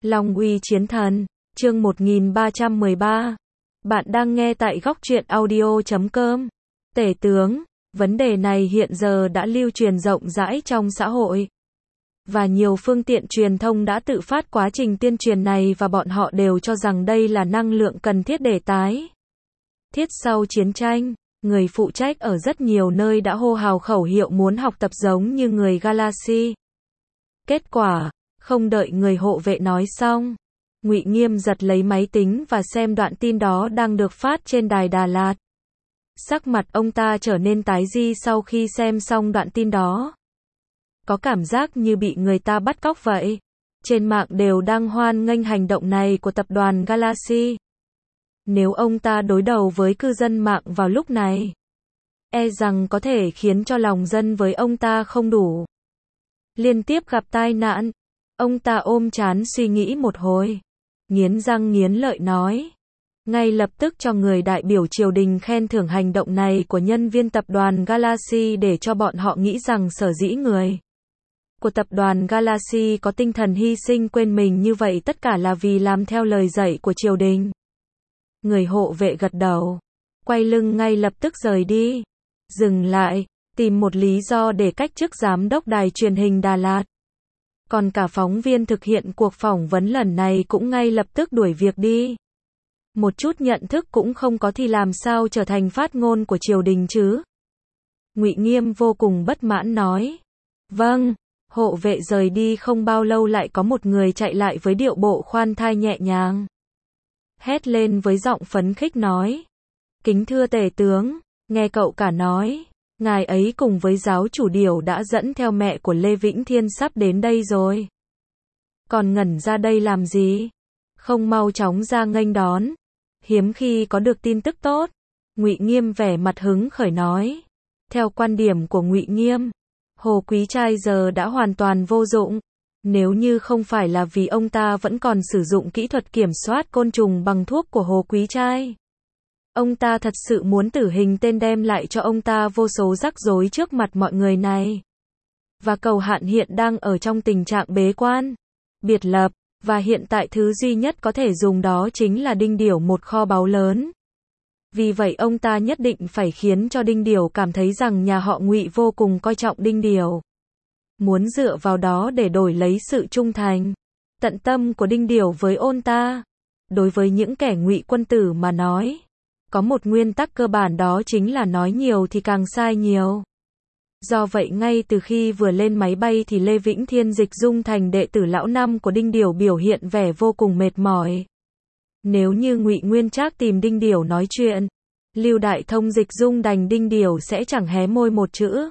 Long uy chiến thần, chương 1313. Bạn đang nghe tại góc truyện audio.com. Tể tướng, vấn đề này hiện giờ đã lưu truyền rộng rãi trong xã hội. Và nhiều phương tiện truyền thông đã tự phát quá trình tuyên truyền này và bọn họ đều cho rằng đây là năng lượng cần thiết để tái thiết sau chiến tranh. Người phụ trách ở rất nhiều nơi đã hô hào khẩu hiệu muốn học tập giống như người Galaxy. Kết quả, không đợi người hộ vệ nói xong, Ngụy Nghiêm giật lấy máy tính và xem đoạn tin đó đang được phát trên đài Đà Lạt. Sắc mặt ông ta trở nên tái đi sau khi xem xong đoạn tin đó. Có cảm giác như bị người ta bắt cóc vậy. Trên mạng đều đang hoan nghênh hành động này của tập đoàn Galaxy. Nếu ông ta đối đầu với cư dân mạng vào lúc này, e rằng có thể khiến cho lòng dân với ông ta không đủ. Liên tiếp gặp tai nạn, ông ta ôm trán suy nghĩ một hồi, nghiến răng nghiến lợi nói, ngay lập tức cho người đại biểu triều đình khen thưởng hành động này của nhân viên tập đoàn Galaxy để cho bọn họ nghĩ rằng sở dĩ người của tập đoàn Galaxy có tinh thần hy sinh quên mình như vậy tất cả là vì làm theo lời dạy của triều đình. Người hộ vệ gật đầu, quay lưng ngay lập tức rời đi. Dừng lại, tìm một lý do để cách chức giám đốc đài truyền hình Đà Lạt. Còn cả phóng viên thực hiện cuộc phỏng vấn lần này cũng ngay lập tức đuổi việc đi. Một chút nhận thức cũng không có thì làm sao trở thành phát ngôn của triều đình chứ? Ngụy Nghiêm vô cùng bất mãn nói. Vâng. Hộ vệ rời đi không bao lâu lại có một người chạy lại với điệu bộ khoan thai nhẹ nhàng. Hét lên với giọng phấn khích nói. Kính thưa tể tướng, nghe cậu cả nói, ngài ấy cùng với giáo chủ Điều đã dẫn theo mẹ của Lê Vĩnh Thiên sắp đến đây rồi. Còn ngẩn ra đây làm gì? Không mau chóng ra nghênh đón. Hiếm khi có được tin tức tốt. Ngụy Nghiêm vẻ mặt hứng khởi nói. Theo quan điểm của Ngụy Nghiêm, Hồ Quý Trai giờ đã hoàn toàn vô dụng. Nếu như không phải là vì ông ta vẫn còn sử dụng kỹ thuật kiểm soát côn trùng bằng thuốc của Hồ Quý Trai, ông ta thật sự muốn tử hình tên đem lại cho ông ta vô số rắc rối trước mặt mọi người này. Và Cầu Hạn hiện đang ở trong tình trạng bế quan, biệt lập, và hiện tại thứ duy nhất có thể dùng đó chính là Đinh Điểu, một kho báu lớn. Vì vậy ông ta nhất định phải khiến cho Đinh Điểu cảm thấy rằng nhà họ Ngụy vô cùng coi trọng Đinh Điểu. Muốn dựa vào đó để đổi lấy sự trung thành, tận tâm của Đinh Điểu với ông ta. Đối với những kẻ Ngụy quân tử mà nói, có một nguyên tắc cơ bản đó chính là nói nhiều thì càng sai nhiều. Do vậy ngay từ khi vừa lên máy bay thì Lê Vĩnh Thiên dịch dung thành đệ tử lão năm của Đinh Điểu biểu hiện vẻ vô cùng mệt mỏi. Nếu như Ngụy Nguyên Trác tìm Đinh Điểu nói chuyện, Lưu Đại Thông dịch dung đành Đinh Điểu sẽ chẳng hé môi một chữ.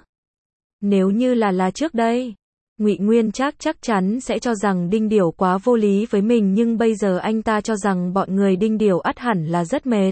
Nếu như là trước đây, Ngụy Nguyên Trác chắc chắn sẽ cho rằng Đinh Điểu quá vô lý với mình, nhưng bây giờ anh ta cho rằng bọn người Đinh Điểu ắt hẳn là rất mệt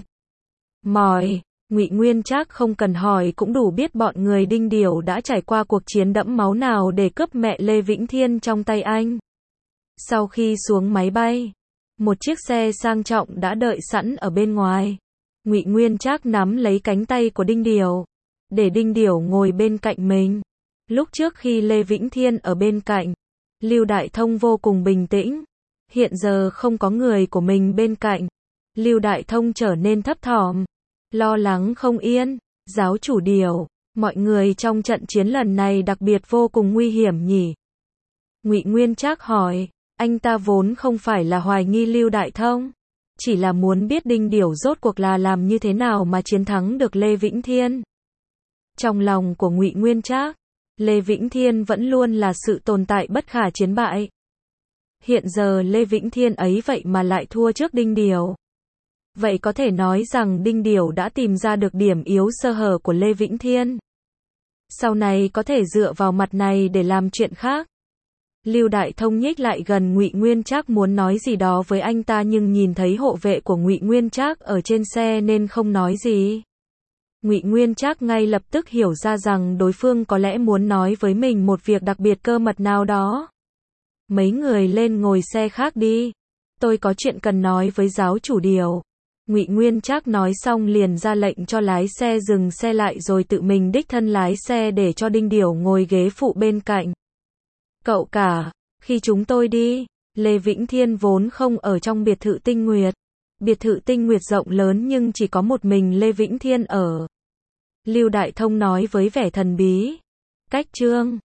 mỏi. Ngụy Nguyên Trác không cần hỏi cũng đủ biết bọn người Đinh Điểu đã trải qua cuộc chiến đẫm máu nào để cướp mẹ Lê Vĩnh Thiên trong tay anh. Sau khi xuống máy bay, một chiếc xe sang trọng đã đợi sẵn ở bên ngoài. Ngụy Nguyên Trác nắm lấy cánh tay của Đinh Điểu, để Đinh Điểu ngồi bên cạnh mình. Lúc trước khi Lê Vĩnh Thiên ở bên cạnh, Lưu Đại Thông vô cùng bình tĩnh. Hiện giờ không có người của mình bên cạnh, Lưu Đại Thông trở nên thấp thỏm, lo lắng không yên. Giáo chủ Điều, mọi người trong trận chiến lần này đặc biệt vô cùng nguy hiểm nhỉ? Ngụy Nguyên Trác hỏi. Anh ta vốn không phải là hoài nghi Lưu Đại Thông, chỉ là muốn biết Đinh Điểu rốt cuộc là làm như thế nào mà chiến thắng được Lê Vĩnh Thiên. Trong lòng của Ngụy Nguyên Trác, Lê Vĩnh Thiên vẫn luôn là sự tồn tại bất khả chiến bại. Hiện giờ Lê Vĩnh Thiên ấy vậy mà lại thua trước Đinh Điểu. Vậy có thể nói rằng Đinh Điểu đã tìm ra được điểm yếu sơ hở của Lê Vĩnh Thiên. Sau này có thể dựa vào mặt này để làm chuyện khác. Lưu Đại Thông nhích lại gần Ngụy Nguyên Trác muốn nói gì đó với anh ta nhưng nhìn thấy hộ vệ của Ngụy Nguyên Trác ở trên xe nên không nói gì. Ngụy Nguyên Trác ngay lập tức hiểu ra rằng đối phương có lẽ muốn nói với mình một việc đặc biệt cơ mật nào đó. Mấy người lên ngồi xe khác đi. Tôi có chuyện cần nói với giáo chủ Điều. Ngụy Nguyên Trác nói xong liền ra lệnh cho lái xe dừng xe lại rồi tự mình đích thân lái xe để cho Đinh Điểu ngồi ghế phụ bên cạnh. Cậu cả, khi chúng tôi đi, Lê Vĩnh Thiên vốn không ở trong biệt thự Tinh Nguyệt. Biệt thự Tinh Nguyệt rộng lớn nhưng chỉ có một mình Lê Vĩnh Thiên ở. Lưu Đại Thông nói với vẻ thần bí. Cách chương